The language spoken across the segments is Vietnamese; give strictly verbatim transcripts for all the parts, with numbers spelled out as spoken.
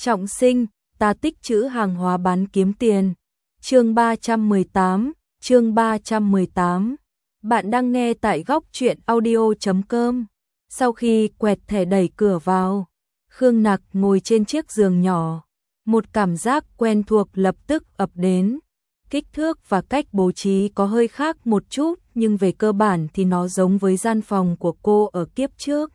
Trọng sinh, ta tích trữ hàng hóa bán kiếm tiền. Chương ba trăm mười tám, chương ba trăm mười tám. Bạn đang nghe tại góc truyện audio chấm com. Sau khi quẹt thẻ đẩy cửa vào, Khương Nặc ngồi trên chiếc giường nhỏ, một cảm giác quen thuộc lập tức ập đến. Kích thước và cách bố trí có hơi khác một chút, nhưng về cơ bản thì nó giống với gian phòng của cô ở kiếp trước.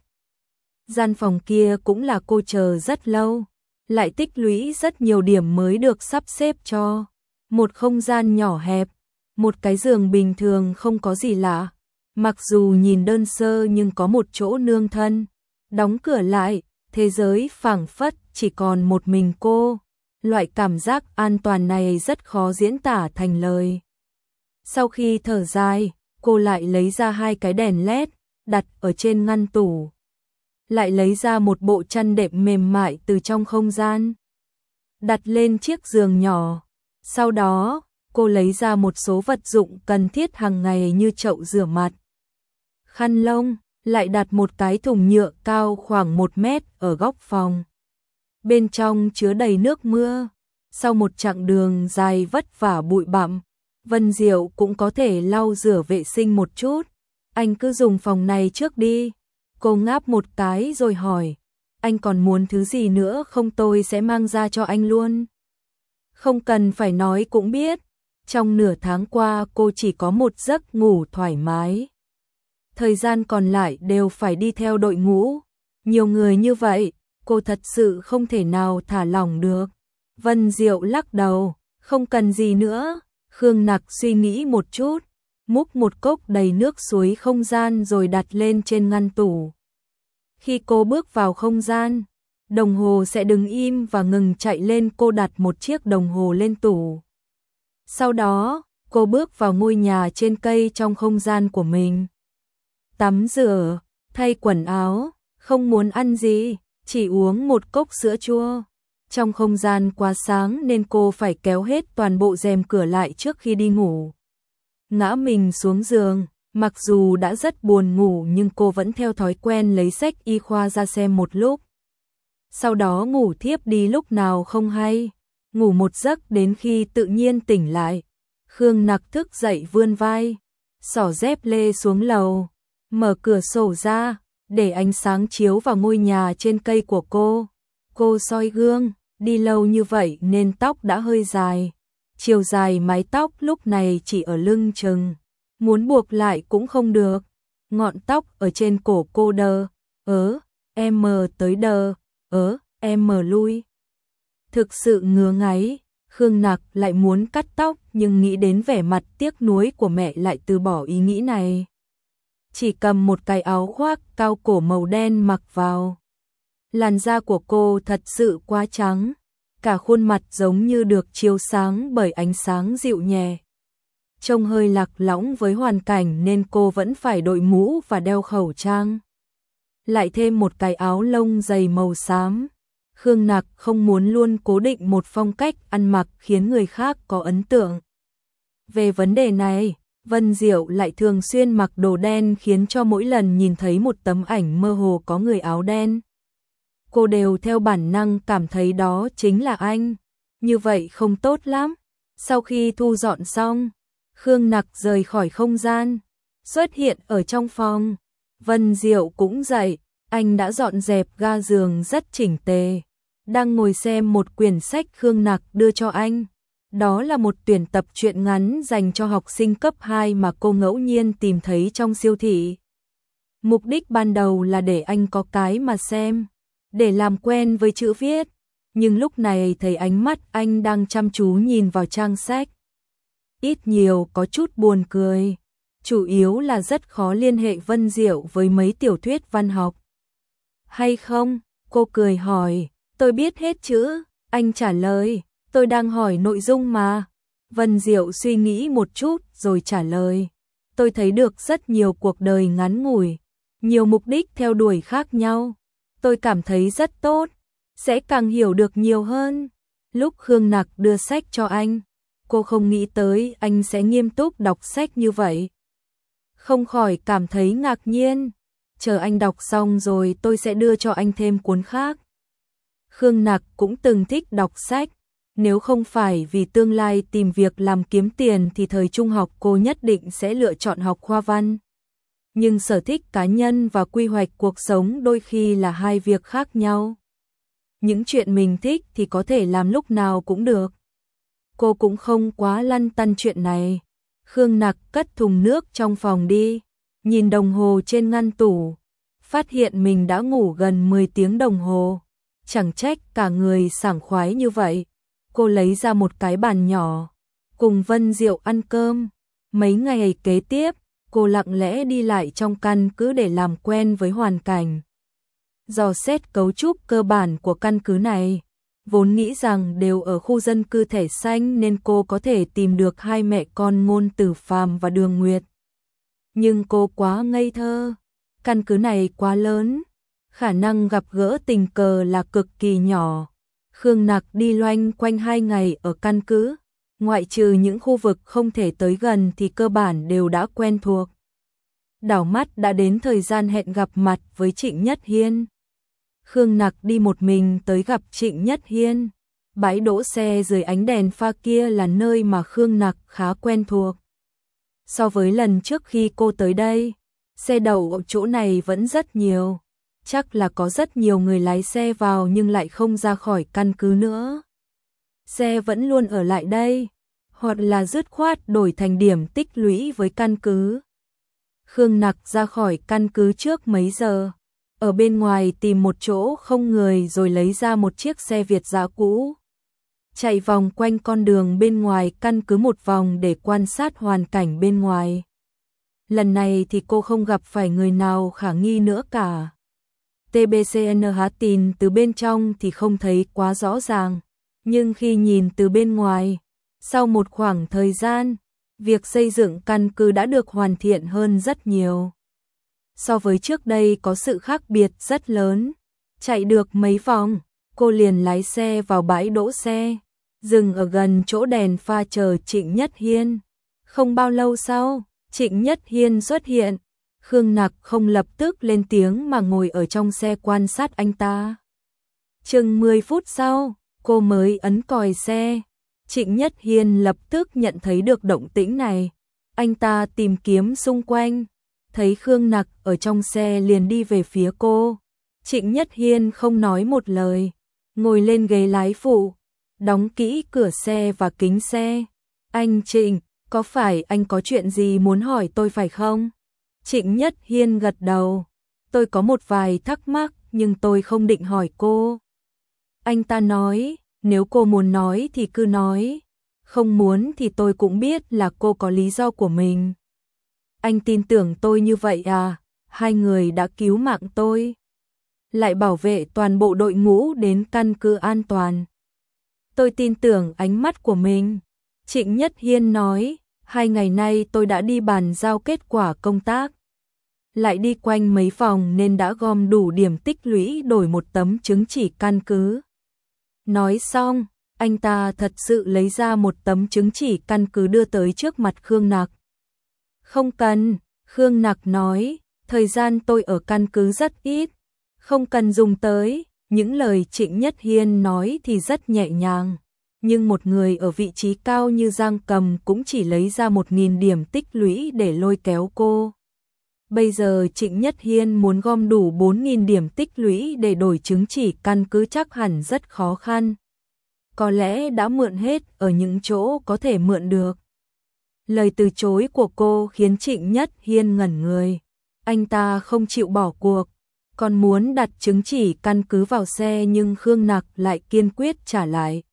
Gian phòng kia cũng là cô chờ rất lâu, lại tích lũy rất nhiều điểm mới được sắp xếp cho. Một không gian nhỏ hẹp, một cái giường bình thường không có gì lạ. Mặc dù nhìn đơn sơ nhưng có một chỗ nương thân. Đóng cửa lại, thế giới phảng phất chỉ còn một mình cô. Loại cảm giác an toàn này rất khó diễn tả thành lời. Sau khi thở dài, cô lại lấy ra hai cái đèn led, đặt ở trên ngăn tủ. Lại lấy ra một bộ chăn đệm mềm mại từ trong không gian, đặt lên chiếc giường nhỏ. Sau đó, cô lấy ra một số vật dụng cần thiết hàng ngày như chậu rửa mặt, khăn lông, lại đặt một cái thùng nhựa cao khoảng một mét ở góc phòng. Bên trong chứa đầy nước mưa. Sau một chặng đường dài vất vả bụi bặm, Vân Diệu cũng có thể lau rửa vệ sinh một chút. Anh cứ dùng phòng này trước đi. Cô ngáp một cái rồi hỏi, anh còn muốn thứ gì nữa không, tôi sẽ mang ra cho anh luôn. Không cần phải nói cũng biết, trong nửa tháng qua cô chỉ có một giấc ngủ thoải mái. Thời gian còn lại đều phải đi theo đội ngũ. Nhiều người như vậy, cô thật sự không thể nào thả lỏng được. Vân Diệu lắc đầu, không cần gì nữa. Khương Nặc suy nghĩ một chút, múc một cốc đầy nước suối không gian rồi đặt lên trên ngăn tủ. Khi cô bước vào không gian, đồng hồ sẽ đứng im và ngừng chạy lên, cô đặt một chiếc đồng hồ lên tủ. Sau đó, cô bước vào ngôi nhà trên cây trong không gian của mình. Tắm rửa, thay quần áo, không muốn ăn gì, chỉ uống một cốc sữa chua. Trong không gian quá sáng nên cô phải kéo hết toàn bộ rèm cửa lại trước khi đi ngủ. Ngã mình xuống giường, mặc dù đã rất buồn ngủ nhưng cô vẫn theo thói quen lấy sách y khoa ra xem một lúc. Sau đó ngủ thiếp đi lúc nào không hay, ngủ một giấc đến khi tự nhiên tỉnh lại. Khương Nặc thức dậy vươn vai, xỏ dép lê xuống lầu, mở cửa sổ ra, để ánh sáng chiếu vào ngôi nhà trên cây của cô. Cô soi gương, đi lâu như vậy nên tóc đã hơi dài. Chiều dài mái tóc lúc này chỉ ở lưng chừng, muốn buộc lại cũng không được. Ngọn tóc ở trên cổ cô đờ, ớ, em mờ tới đờ, ớ, em mờ lui. Thực sự ngứa ngáy, Khương Nặc lại muốn cắt tóc nhưng nghĩ đến vẻ mặt tiếc nuối của mẹ lại từ bỏ ý nghĩ này. Chỉ cầm một cái áo khoác cao cổ màu đen mặc vào. Làn da của cô thật sự quá trắng, cả khuôn mặt giống như được chiếu sáng bởi ánh sáng dịu nhẹ. Trông hơi lạc lõng với hoàn cảnh nên cô vẫn phải đội mũ và đeo khẩu trang. Lại thêm một cái áo lông dày màu xám. Khương Nặc không muốn luôn cố định một phong cách ăn mặc khiến người khác có ấn tượng. Về vấn đề này, Vân Diệu lại thường xuyên mặc đồ đen khiến cho mỗi lần nhìn thấy một tấm ảnh mơ hồ có người áo đen, cô đều theo bản năng cảm thấy đó chính là anh. Như vậy không tốt lắm. Sau khi thu dọn xong, Khương Nặc rời khỏi không gian, xuất hiện ở trong phòng. Vân Diệu cũng dậy, anh đã dọn dẹp ga giường rất chỉnh tề, đang ngồi xem một quyển sách Khương Nặc đưa cho anh. Đó là một tuyển tập truyện ngắn dành cho học sinh cấp hai mà cô ngẫu nhiên tìm thấy trong siêu thị. Mục đích ban đầu là để anh có cái mà xem, để làm quen với chữ viết, nhưng lúc này thấy ánh mắt anh đang chăm chú nhìn vào trang sách. Ít nhiều có chút buồn cười, chủ yếu là rất khó liên hệ Vân Diệu với mấy tiểu thuyết văn học. Hay không? Cô cười hỏi. Tôi biết hết chữ. Anh trả lời, tôi đang hỏi nội dung mà. Vân Diệu suy nghĩ một chút rồi trả lời, tôi thấy được rất nhiều cuộc đời ngắn ngủi, nhiều mục đích theo đuổi khác nhau. Tôi cảm thấy rất tốt, sẽ càng hiểu được nhiều hơn. Lúc Khương Nặc đưa sách cho anh, cô không nghĩ tới anh sẽ nghiêm túc đọc sách như vậy. Không khỏi cảm thấy ngạc nhiên. Chờ anh đọc xong rồi tôi sẽ đưa cho anh thêm cuốn khác. Khương Nặc cũng từng thích đọc sách, nếu không phải vì tương lai tìm việc làm kiếm tiền thì thời trung học cô nhất định sẽ lựa chọn học khoa văn. Nhưng sở thích cá nhân và quy hoạch cuộc sống đôi khi là hai việc khác nhau. Những chuyện mình thích thì có thể làm lúc nào cũng được. Cô cũng không quá lăn tăn chuyện này. Khương Nặc cất thùng nước trong phòng đi, nhìn đồng hồ trên ngăn tủ, phát hiện mình đã ngủ gần mười tiếng đồng hồ. Chẳng trách cả người sảng khoái như vậy. Cô lấy ra một cái bàn nhỏ, cùng Vân Diệu ăn cơm. Mấy ngày kế tiếp, cô lặng lẽ đi lại trong căn cứ để làm quen với hoàn cảnh. Dò xét cấu trúc cơ bản của căn cứ này, vốn nghĩ rằng đều ở khu dân cư thẻ xanh nên cô có thể tìm được hai mẹ con Ngôn Tử Phàm và Đường Nguyệt. Nhưng cô quá ngây thơ, căn cứ này quá lớn, khả năng gặp gỡ tình cờ là cực kỳ nhỏ. Khương Nặc đi loanh quanh hai ngày ở căn cứ, ngoại trừ những khu vực không thể tới gần thì cơ bản đều đã quen thuộc. Đảo mắt đã đến thời gian hẹn gặp mặt với Trịnh Nhất Hiên. Khương Nặc đi một mình tới gặp Trịnh Nhất Hiên. Bãi đỗ xe dưới ánh đèn pha kia là nơi mà Khương Nặc khá quen thuộc. So với lần trước khi cô tới đây, xe đậu ở chỗ này vẫn rất nhiều. Chắc là có rất nhiều người lái xe vào nhưng lại không ra khỏi căn cứ nữa. Xe vẫn luôn ở lại đây, hoặc là dứt khoát đổi thành điểm tích lũy với căn cứ. Khương Nặc ra khỏi căn cứ trước mấy giờ, ở bên ngoài tìm một chỗ không người rồi lấy ra một chiếc xe Việt dã cũ. Chạy vòng quanh con đường bên ngoài căn cứ một vòng để quan sát hoàn cảnh bên ngoài. Lần này thì cô không gặp phải người nào khả nghi nữa cả. tê bê xê en hát tin từ bên trong thì không thấy quá rõ ràng, nhưng khi nhìn từ bên ngoài, sau một khoảng thời gian, việc xây dựng căn cứ đã được hoàn thiện hơn rất nhiều. So với trước đây có sự khác biệt rất lớn. Chạy được mấy vòng, cô liền lái xe vào bãi đỗ xe, dừng ở gần chỗ đèn pha chờ Trịnh Nhất Hiên. Không bao lâu sau, Trịnh Nhất Hiên xuất hiện. Khương Nặc không lập tức lên tiếng mà ngồi ở trong xe quan sát anh ta. Chừng mười phút sau, cô mới ấn còi xe. Trịnh Nhất Hiên lập tức nhận thấy được động tĩnh này. Anh ta tìm kiếm xung quanh, thấy Khương Nặc ở trong xe liền đi về phía cô. Trịnh Nhất Hiên không nói một lời, ngồi lên ghế lái phụ, đóng kỹ cửa xe và kính xe. Anh Trịnh, có phải anh có chuyện gì muốn hỏi tôi phải không? Trịnh Nhất Hiên gật đầu. Tôi có một vài thắc mắc nhưng tôi không định hỏi cô. Anh ta nói, nếu cô muốn nói thì cứ nói. Không muốn thì tôi cũng biết là cô có lý do của mình. Anh tin tưởng tôi như vậy à? Hai người đã cứu mạng tôi, lại bảo vệ toàn bộ đội ngũ đến căn cứ an toàn. Tôi tin tưởng ánh mắt của mình. Trịnh Nhất Hiên nói, hai ngày nay tôi đã đi bàn giao kết quả công tác. Lại đi quanh mấy vòng nên đã gom đủ điểm tích lũy đổi một tấm chứng chỉ căn cứ. Nói xong, anh ta thật sự lấy ra một tấm chứng chỉ căn cứ đưa tới trước mặt Khương Nặc. Không cần, Khương Nặc nói, thời gian tôi ở căn cứ rất ít, không cần dùng tới. Những lời Trịnh Nhất Hiên nói thì rất nhẹ nhàng, nhưng một người ở vị trí cao như Giang Cầm cũng chỉ lấy ra một nghìn điểm tích lũy để lôi kéo cô. Bây giờ Trịnh Nhất Hiên muốn gom đủ bốn nghìn điểm tích lũy để đổi chứng chỉ căn cứ chắc hẳn rất khó khăn. Có lẽ đã mượn hết ở những chỗ có thể mượn được. Lời từ chối của cô khiến Trịnh Nhất Hiên ngẩn người. Anh ta không chịu bỏ cuộc, còn muốn đặt chứng chỉ căn cứ vào xe nhưng Khương Nặc lại kiên quyết trả lại.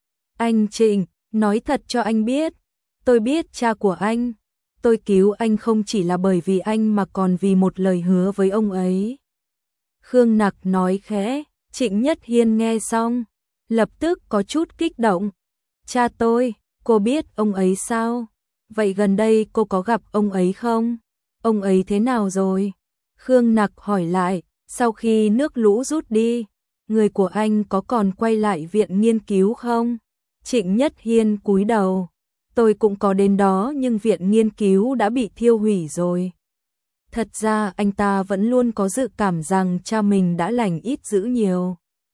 Anh Trịnh, nói thật cho anh biết, tôi biết cha của anh. Tôi cứu anh không chỉ là bởi vì anh mà còn vì một lời hứa với ông ấy. Khương Nặc nói khẽ. Trịnh Nhất Hiên nghe xong, lập tức có chút kích động. Cha tôi, cô biết ông ấy sao? Vậy gần đây cô có gặp ông ấy không? Ông ấy thế nào rồi? Khương Nặc hỏi lại. Sau khi nước lũ rút đi, người của anh có còn quay lại viện nghiên cứu không? Trịnh Nhất Hiên cúi đầu. Tôi cũng có đến đó nhưng viện nghiên cứu đã bị thiêu hủy rồi. Thật ra anh ta vẫn luôn có dự cảm rằng cha mình đã lành ít dữ nhiều.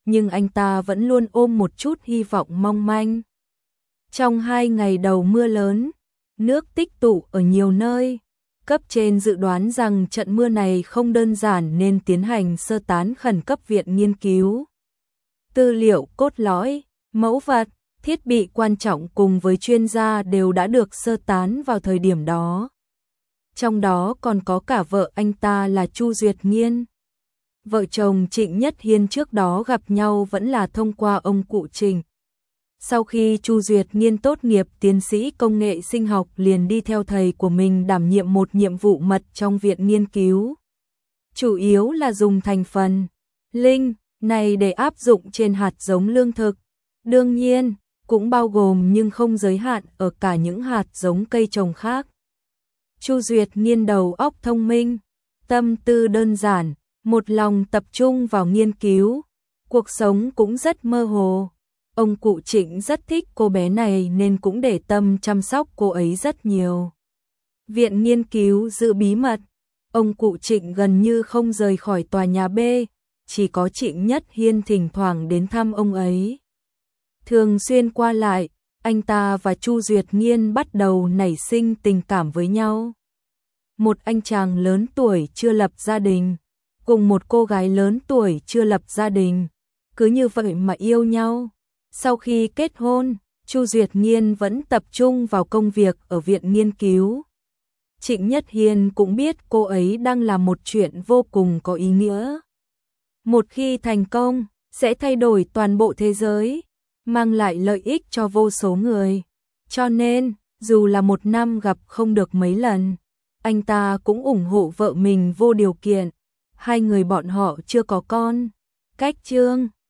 nhưng anh ta vẫn luôn ôm một chút hy vọng mong manh. Trong hai ngày đầu mưa lớn, nước tích tụ ở nhiều nơi, cấp trên dự đoán rằng trận mưa này không đơn giản nên tiến hành sơ tán khẩn cấp viện nghiên cứu. Tư liệu cốt lõi, mẫu vật, thiết bị quan trọng cùng với chuyên gia đều đã được sơ tán vào thời điểm đó. Trong đó còn có cả vợ anh ta là Chu Duyệt Nghiên. Vợ chồng Trịnh Nhất Hiên trước đó gặp nhau vẫn là thông qua ông cụ Trịnh. Sau khi Chu Duyệt Nghiên tốt nghiệp tiến sĩ công nghệ sinh học liền đi theo thầy của mình đảm nhiệm một nhiệm vụ mật trong viện nghiên cứu. Chủ yếu là dùng thành phần linh này để áp dụng trên hạt giống lương thực. Đương nhiên, cũng bao gồm nhưng không giới hạn ở cả những hạt giống cây trồng khác. Chu Duyệt Nghiên đầu óc thông minh, tâm tư đơn giản, một lòng tập trung vào nghiên cứu, cuộc sống cũng rất mơ hồ. Ông cụ Trịnh rất thích cô bé này nên cũng để tâm chăm sóc cô ấy rất nhiều. Viện nghiên cứu giữ bí mật, ông cụ Trịnh gần như không rời khỏi tòa nhà B, chỉ có Trịnh Nhất Hiên thỉnh thoảng đến thăm ông ấy. Thường xuyên qua lại, anh ta và Chu Duyệt Nghiên bắt đầu nảy sinh tình cảm với nhau. Một anh chàng lớn tuổi chưa lập gia đình, cùng một cô gái lớn tuổi chưa lập gia đình, cứ như vậy mà yêu nhau. Sau khi kết hôn, Chu Duyệt Nghiên vẫn tập trung vào công việc ở viện nghiên cứu. Trịnh Nhất Hiên cũng biết cô ấy đang làm một chuyện vô cùng có ý nghĩa. Một khi thành công, sẽ thay đổi toàn bộ thế giới, mang lại lợi ích cho vô số người. Cho nên, dù là một năm gặp không được mấy lần, anh ta cũng ủng hộ vợ mình vô điều kiện. Hai người bọn họ chưa có con. Cách chương